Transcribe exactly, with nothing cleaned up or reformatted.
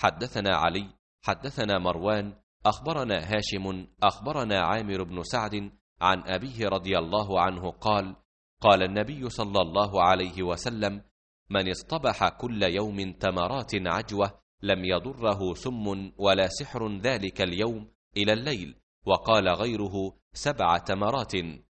حدثنا علي حدثنا مروان أخبرنا هاشم أخبرنا عامر بن سعد عن أبيه رضي الله عنه قال قال النبي صلى الله عليه وسلم من اصطبح كل يوم تمرات عجوة لم يضره سم ولا سحر ذلك اليوم إلى الليل. وقال غيره سبع تمرات.